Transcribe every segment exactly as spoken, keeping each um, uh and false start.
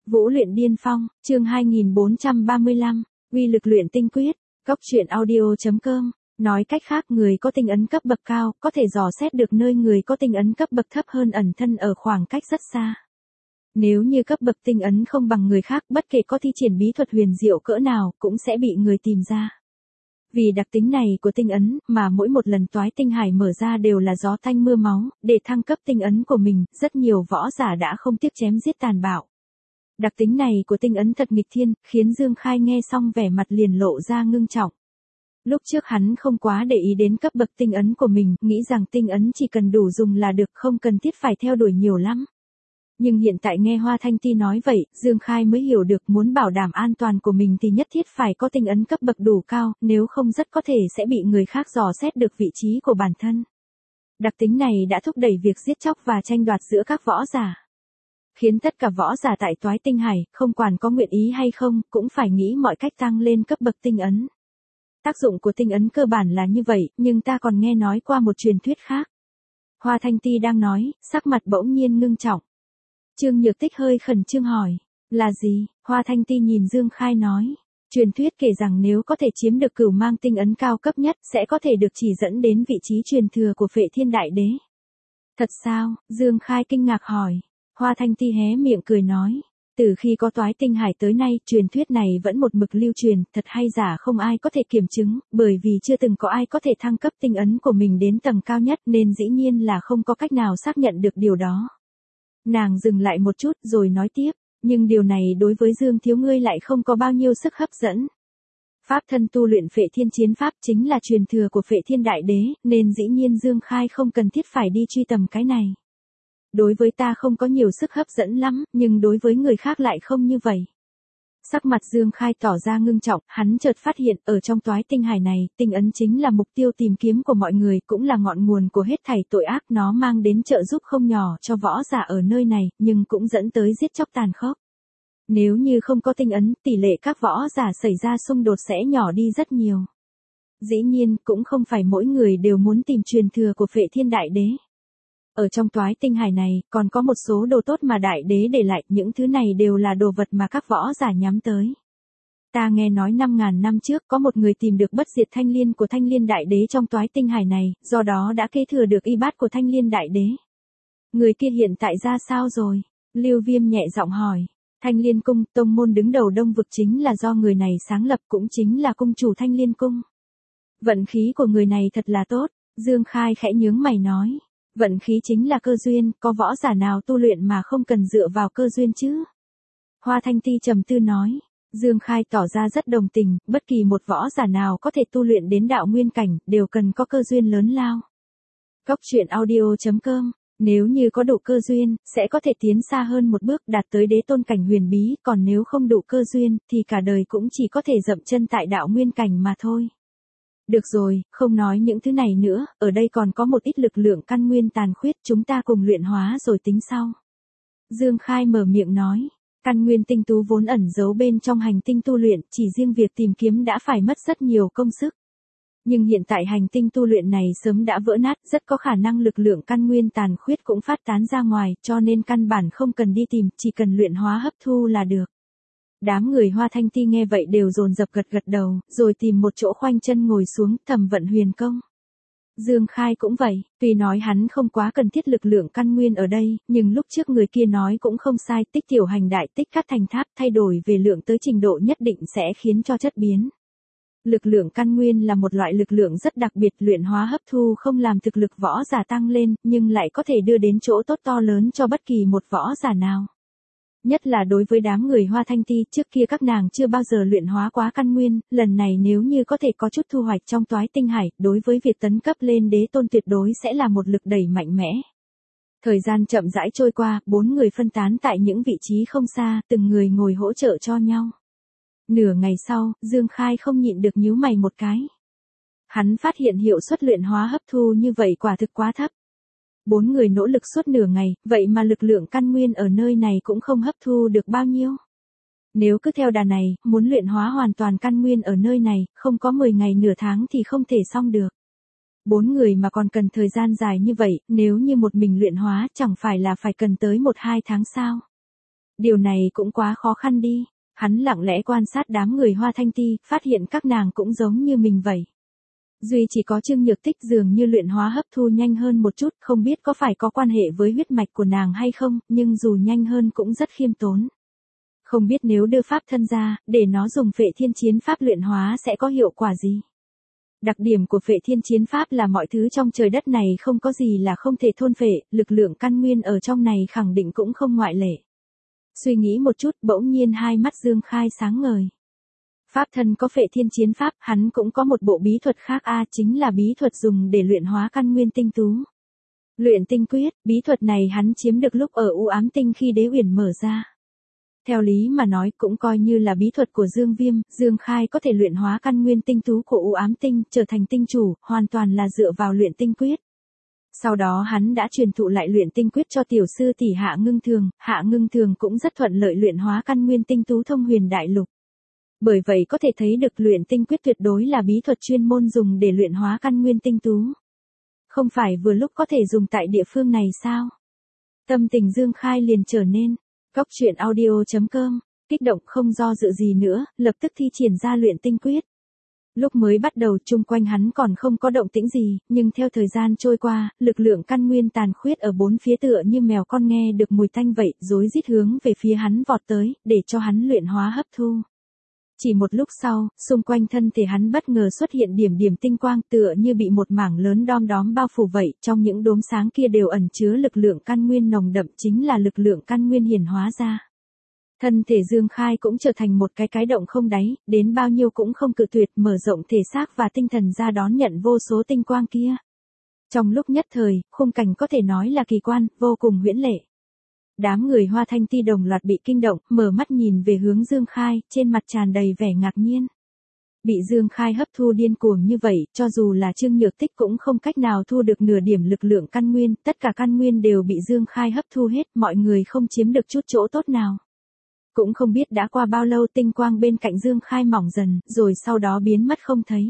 Vũ luyện điên phong, chương hai nghìn bốn trăm ba mươi lăm, uy lực luyện tinh quyết, cốc truyện audio.com. Nói cách khác, người có tinh ấn cấp bậc cao, có thể dò xét được nơi người có tinh ấn cấp bậc thấp hơn ẩn thân ở khoảng cách rất xa. Nếu như cấp bậc tinh ấn không bằng người khác, bất kể có thi triển bí thuật huyền diệu cỡ nào, cũng sẽ bị người tìm ra. Vì đặc tính này của tinh ấn, mà mỗi một lần toái tinh hải mở ra đều là gió tanh mưa máu, để thăng cấp tinh ấn của mình, rất nhiều võ giả đã không tiếc chém giết tàn bạo. Đặc tính này của tinh ấn thật nghịch thiên, khiến Dương Khai nghe xong vẻ mặt liền lộ ra ngưng trọng. Lúc trước hắn không quá để ý đến cấp bậc tinh ấn của mình, nghĩ rằng tinh ấn chỉ cần đủ dùng là được, không cần thiết phải theo đuổi nhiều lắm. Nhưng hiện tại nghe Hoa Thanh Ti nói vậy, Dương Khai mới hiểu được muốn bảo đảm an toàn của mình thì nhất thiết phải có tinh ấn cấp bậc đủ cao, nếu không rất có thể sẽ bị người khác dò xét được vị trí của bản thân. Đặc tính này đã thúc đẩy việc giết chóc và tranh đoạt giữa các võ giả. Khiến tất cả võ giả tại toái tinh hải, không quản có nguyện ý hay không, cũng phải nghĩ mọi cách tăng lên cấp bậc tinh ấn. Tác dụng của tinh ấn cơ bản là như vậy, nhưng ta còn nghe nói qua một truyền thuyết khác. Hoa Thanh Ti đang nói, sắc mặt bỗng nhiên ngưng trọng. Trương Nhược Tích hơi khẩn trương hỏi, là gì? Hoa Thanh Ti nhìn Dương Khai nói, truyền thuyết kể rằng nếu có thể chiếm được cửu mang tinh ấn cao cấp nhất, sẽ có thể được chỉ dẫn đến vị trí truyền thừa của Phệ Thiên Đại Đế. Thật sao? Dương Khai kinh ngạc hỏi. Hoa Thanh Ti hé miệng cười nói, từ khi có toái tinh hải tới nay, truyền thuyết này vẫn một mực lưu truyền, thật hay giả không ai có thể kiểm chứng, bởi vì chưa từng có ai có thể thăng cấp tinh ấn của mình đến tầng cao nhất nên dĩ nhiên là không có cách nào xác nhận được điều đó. Nàng dừng lại một chút rồi nói tiếp, nhưng điều này đối với Dương thiếu ngươi lại không có bao nhiêu sức hấp dẫn. Pháp thân tu luyện Phệ Thiên Chiến Pháp chính là truyền thừa của Phệ Thiên Đại Đế, nên dĩ nhiên Dương Khai không cần thiết phải đi truy tầm cái này. Đối với ta không có nhiều sức hấp dẫn lắm, nhưng đối với người khác lại không như vậy. Sắc mặt Dương Khai tỏ ra ngưng trọng, hắn chợt phát hiện, ở trong toái tinh hải này, tinh ấn chính là mục tiêu tìm kiếm của mọi người, cũng là ngọn nguồn của hết thảy tội ác, nó mang đến trợ giúp không nhỏ cho võ giả ở nơi này, nhưng cũng dẫn tới giết chóc tàn khốc. Nếu như không có tinh ấn, tỷ lệ các võ giả xảy ra xung đột sẽ nhỏ đi rất nhiều. Dĩ nhiên, cũng không phải mỗi người đều muốn tìm truyền thừa của Phệ Thiên Đại Đế. Ở trong toái tinh hải này, còn có một số đồ tốt mà Đại Đế để lại, những thứ này đều là đồ vật mà các võ giả nhắm tới. Ta nghe nói năm ngàn năm trước có một người tìm được bất diệt thanh liên của Thanh Liên Đại Đế trong toái tinh hải này, do đó đã kế thừa được y bát của Thanh Liên Đại Đế. Người kia hiện tại ra sao rồi? Lưu Viêm nhẹ giọng hỏi. Thanh Liên Cung, tông môn đứng đầu Đông vực chính là do người này sáng lập, cũng chính là cung chủ Thanh Liên Cung. Vận khí của người này thật là tốt, Dương Khai khẽ nhướng mày nói. Vận khí chính là cơ duyên, có võ giả nào tu luyện mà không cần dựa vào cơ duyên chứ? Hoa Thanh Ti trầm tư nói. Dương Khai tỏ ra rất đồng tình, bất kỳ một võ giả nào có thể tu luyện đến đạo nguyên cảnh, đều cần có cơ duyên lớn lao. Cốc truyện audio.com. Nếu như có đủ cơ duyên, sẽ có thể tiến xa hơn một bước, đạt tới đế tôn cảnh huyền bí, còn nếu không đủ cơ duyên, thì cả đời cũng chỉ có thể dậm chân tại đạo nguyên cảnh mà thôi. Được rồi, không nói những thứ này nữa, ở đây còn có một ít lực lượng căn nguyên tàn khuyết, chúng ta cùng luyện hóa rồi tính sau. Dương Khai mở miệng nói, căn nguyên tinh tú vốn ẩn giấu bên trong hành tinh tu luyện, chỉ riêng việc tìm kiếm đã phải mất rất nhiều công sức. Nhưng hiện tại hành tinh tu luyện này sớm đã vỡ nát, rất có khả năng lực lượng căn nguyên tàn khuyết cũng phát tán ra ngoài, cho nên căn bản không cần đi tìm, chỉ cần luyện hóa hấp thu là được. Đám người Hoa Thanh Ti nghe vậy đều dồn dập gật gật đầu, rồi tìm một chỗ khoanh chân ngồi xuống, thầm vận huyền công. Dương Khai cũng vậy, tuy nói hắn không quá cần thiết lực lượng căn nguyên ở đây, nhưng lúc trước người kia nói cũng không sai, tích tiểu hành đại tích cắt thành tháp, thay đổi về lượng tới trình độ nhất định sẽ khiến cho chất biến. Lực lượng căn nguyên là một loại lực lượng rất đặc biệt, luyện hóa hấp thu không làm thực lực võ giả tăng lên, nhưng lại có thể đưa đến chỗ tốt to lớn cho bất kỳ một võ giả nào. Nhất là đối với đám người Hoa Thanh Ti, trước kia các nàng chưa bao giờ luyện hóa quá căn nguyên, lần này nếu như có thể có chút thu hoạch trong toái tinh hải, đối với việc tấn cấp lên đế tôn tuyệt đối sẽ là một lực đẩy mạnh mẽ. Thời gian chậm rãi trôi qua, bốn người phân tán tại những vị trí không xa, từng người ngồi hỗ trợ cho nhau. Nửa ngày sau, Dương Khai không nhịn được nhíu mày một cái. Hắn phát hiện hiệu suất luyện hóa hấp thu như vậy quả thực quá thấp. Bốn người nỗ lực suốt nửa ngày, vậy mà lực lượng căn nguyên ở nơi này cũng không hấp thu được bao nhiêu. Nếu cứ theo đà này, muốn luyện hóa hoàn toàn căn nguyên ở nơi này, không có mười ngày nửa tháng thì không thể xong được. Bốn người mà còn cần thời gian dài như vậy, nếu như một mình luyện hóa chẳng phải là phải cần tới một hai tháng sao. Điều này cũng quá khó khăn đi. Hắn lặng lẽ quan sát đám người Hoa Thanh Ti, phát hiện các nàng cũng giống như mình vậy. Duy chỉ có Trương Nhược Tích dường như luyện hóa hấp thu nhanh hơn một chút, không biết có phải có quan hệ với huyết mạch của nàng hay không, nhưng dù nhanh hơn cũng rất khiêm tốn. Không biết nếu đưa pháp thân ra, để nó dùng Phệ Thiên Chiến Pháp luyện hóa sẽ có hiệu quả gì. Đặc điểm của Phệ Thiên Chiến Pháp là mọi thứ trong trời đất này không có gì là không thể thôn phệ, lực lượng căn nguyên ở trong này khẳng định cũng không ngoại lệ. Suy nghĩ một chút, bỗng nhiên hai mắt Dương Khai sáng ngời. Pháp thân có Phệ Thiên Chiến Pháp, hắn cũng có một bộ bí thuật khác a, chính là bí thuật dùng để luyện hóa căn nguyên tinh tú. Luyện tinh quyết, bí thuật này hắn chiếm được lúc ở U Ám Tinh khi Đế Uyển mở ra. Theo lý mà nói cũng coi như là bí thuật của Dương Viêm, Dương Khai có thể luyện hóa căn nguyên tinh tú của U Ám Tinh, trở thành tinh chủ, hoàn toàn là dựa vào luyện tinh quyết. Sau đó hắn đã truyền thụ lại luyện tinh quyết cho tiểu sư tỷ Hạ Ngưng Thường, Hạ Ngưng Thường cũng rất thuận lợi luyện hóa căn nguyên tinh tú thông huyền đại lục. Bởi vậy có thể thấy được luyện tinh quyết tuyệt đối là bí thuật chuyên môn dùng để luyện hóa căn nguyên tinh tú. Không phải vừa lúc có thể dùng tại địa phương này sao? Tâm tình Dương Khai liền trở nên. Cóc truyện audio chấm com, kích động không do dự gì nữa, lập tức thi triển ra luyện tinh quyết. Lúc mới bắt đầu chung quanh hắn còn không có động tĩnh gì, nhưng theo thời gian trôi qua, lực lượng căn nguyên tàn khuyết ở bốn phía tựa như mèo con nghe được mùi tanh vậy, rối rít hướng về phía hắn vọt tới, để cho hắn luyện hóa hấp thu. Chỉ một lúc sau, xung quanh thân thể hắn bất ngờ xuất hiện điểm điểm tinh quang tựa như bị một mảng lớn đom đóm bao phủ vậy, trong những đốm sáng kia đều ẩn chứa lực lượng căn nguyên nồng đậm, chính là lực lượng căn nguyên hiển hóa ra. Thân thể Dương Khai cũng trở thành một cái cái động không đáy, đến bao nhiêu cũng không cự tuyệt, mở rộng thể xác và tinh thần ra đón nhận vô số tinh quang kia. Trong lúc nhất thời, khung cảnh có thể nói là kỳ quan, vô cùng huyễn lệ. Đám người Hoa Thanh Ti đồng loạt bị kinh động, mở mắt nhìn về hướng Dương Khai, trên mặt tràn đầy vẻ ngạc nhiên. Bị Dương Khai hấp thu điên cuồng như vậy, cho dù là Trương Nhược Tích cũng không cách nào thu được nửa điểm lực lượng căn nguyên, tất cả căn nguyên đều bị Dương Khai hấp thu hết, mọi người không chiếm được chút chỗ tốt nào. Cũng không biết đã qua bao lâu tinh quang bên cạnh Dương Khai mỏng dần, rồi sau đó biến mất không thấy.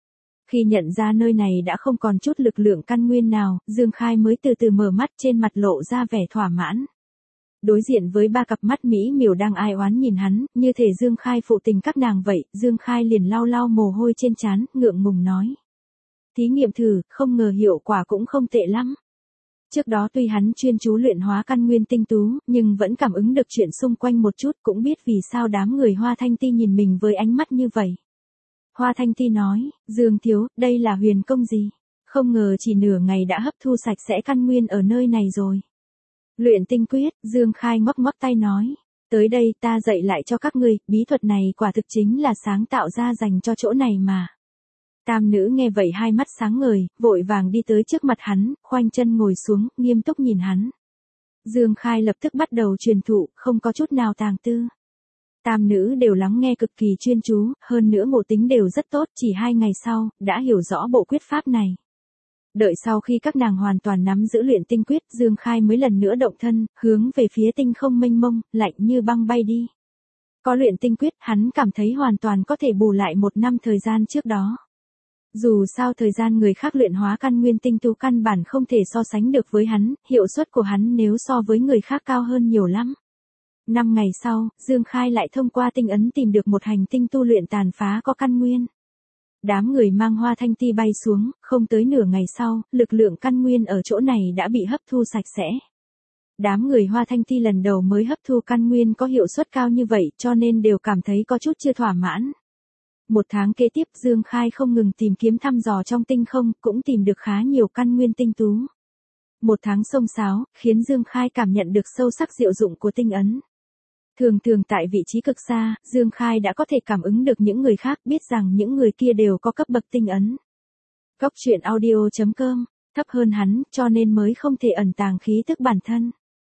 Khi nhận ra nơi này đã không còn chút lực lượng căn nguyên nào, Dương Khai mới từ từ mở mắt, trên mặt lộ ra vẻ thỏa mãn. Đối diện với ba cặp mắt mỹ miều đang ai oán nhìn hắn, như thể Dương Khai phụ tình các nàng vậy, Dương Khai liền lau lau mồ hôi trên trán, ngượng ngùng nói. Thí nghiệm thử, không ngờ hiệu quả cũng không tệ lắm. Trước đó tuy hắn chuyên chú luyện hóa căn nguyên tinh tú, nhưng vẫn cảm ứng được chuyện xung quanh một chút, cũng biết vì sao đám người Hoa Thanh Ti nhìn mình với ánh mắt như vậy. Hoa Thanh Ti nói, Dương thiếu, đây là huyền công gì? Không ngờ chỉ nửa ngày đã hấp thu sạch sẽ căn nguyên ở nơi này rồi. Luyện tinh quyết, Dương Khai ngoắc ngoắc tay nói. Tới đây ta dạy lại cho các ngươi, bí thuật này quả thực chính là sáng tạo ra dành cho chỗ này mà. Tam nữ nghe vậy hai mắt sáng ngời, vội vàng đi tới trước mặt hắn, khoanh chân ngồi xuống, nghiêm túc nhìn hắn. Dương Khai lập tức bắt đầu truyền thụ, không có chút nào tàng tư. Tam nữ đều lắng nghe cực kỳ chuyên chú, hơn nữa ngộ tính đều rất tốt, chỉ hai ngày sau, đã hiểu rõ bộ quyết pháp này. Đợi sau khi các nàng hoàn toàn nắm giữ luyện tinh quyết, Dương Khai mới lần nữa động thân, hướng về phía tinh không mênh mông, lạnh như băng bay đi. Có luyện tinh quyết, hắn cảm thấy hoàn toàn có thể bù lại một năm thời gian trước đó. Dù sao thời gian người khác luyện hóa căn nguyên tinh tú căn bản không thể so sánh được với hắn, hiệu suất của hắn nếu so với người khác cao hơn nhiều lắm. Năm ngày sau, Dương Khai lại thông qua tinh ấn tìm được một hành tinh tu luyện tàn phá có căn nguyên. Đám người mang Hoa Thanh Ti bay xuống, không tới nửa ngày sau, lực lượng căn nguyên ở chỗ này đã bị hấp thu sạch sẽ. Đám người Hoa Thanh Ti lần đầu mới hấp thu căn nguyên có hiệu suất cao như vậy, cho nên đều cảm thấy có chút chưa thỏa mãn. Một tháng kế tiếp, Dương Khai không ngừng tìm kiếm thăm dò trong tinh không, cũng tìm được khá nhiều căn nguyên tinh tú. Một tháng xông xáo, khiến Dương Khai cảm nhận được sâu sắc diệu dụng của tinh ấn. Thường thường tại vị trí cực xa, Dương Khai đã có thể cảm ứng được những người khác, biết rằng những người kia đều có cấp bậc tinh ấn. Cóc truyện audio chấm com, thấp hơn hắn, cho nên mới không thể ẩn tàng khí tức bản thân.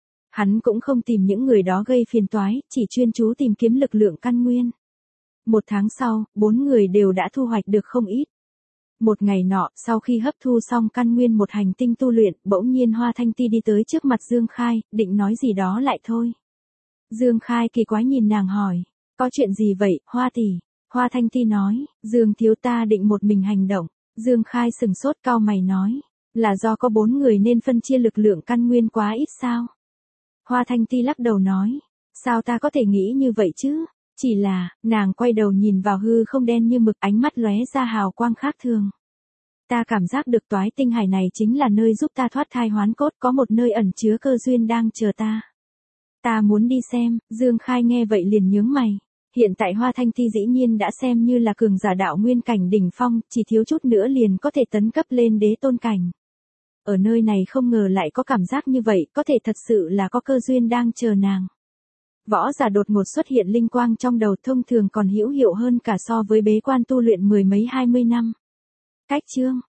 Hắn cũng không tìm những người đó gây phiền toái, chỉ chuyên chú tìm kiếm lực lượng căn nguyên. Một tháng sau, bốn người đều đã thu hoạch được không ít. Một ngày nọ, sau khi hấp thu xong căn nguyên một hành tinh tu luyện, bỗng nhiên Hoa Thanh Ti đi tới trước mặt Dương Khai, định nói gì đó lại thôi. Dương Khai kỳ quái nhìn nàng hỏi, có chuyện gì vậy, Hoa tỷ? Hoa Thanh Ti nói, Dương thiếu ta định một mình hành động. Dương Khai sừng sốt cau mày nói, là do có bốn người nên phân chia lực lượng căn nguyên quá ít sao? Hoa Thanh Ti lắc đầu nói, Sao ta có thể nghĩ như vậy chứ? Chỉ là, nàng quay đầu nhìn vào hư không đen như mực, ánh mắt lóe ra hào quang khác thường. Ta cảm giác được toái tinh hải này chính là nơi giúp ta thoát thai hoán cốt, có một nơi ẩn chứa cơ duyên đang chờ ta. Ta muốn đi xem. Dương Khai nghe vậy liền nhướng mày. Hiện tại Hoa Thanh Ti dĩ nhiên đã xem như là cường giả đạo nguyên cảnh đỉnh phong, chỉ thiếu chút nữa liền có thể tấn cấp lên đế tôn cảnh. Ở nơi này không ngờ lại có cảm giác như vậy, có thể thật sự là có cơ duyên đang chờ nàng. Võ giả đột ngột xuất hiện linh quang trong đầu, thông thường còn hữu hiệu hơn cả so với bế quan tu luyện mười mấy hai mươi năm. Cách chương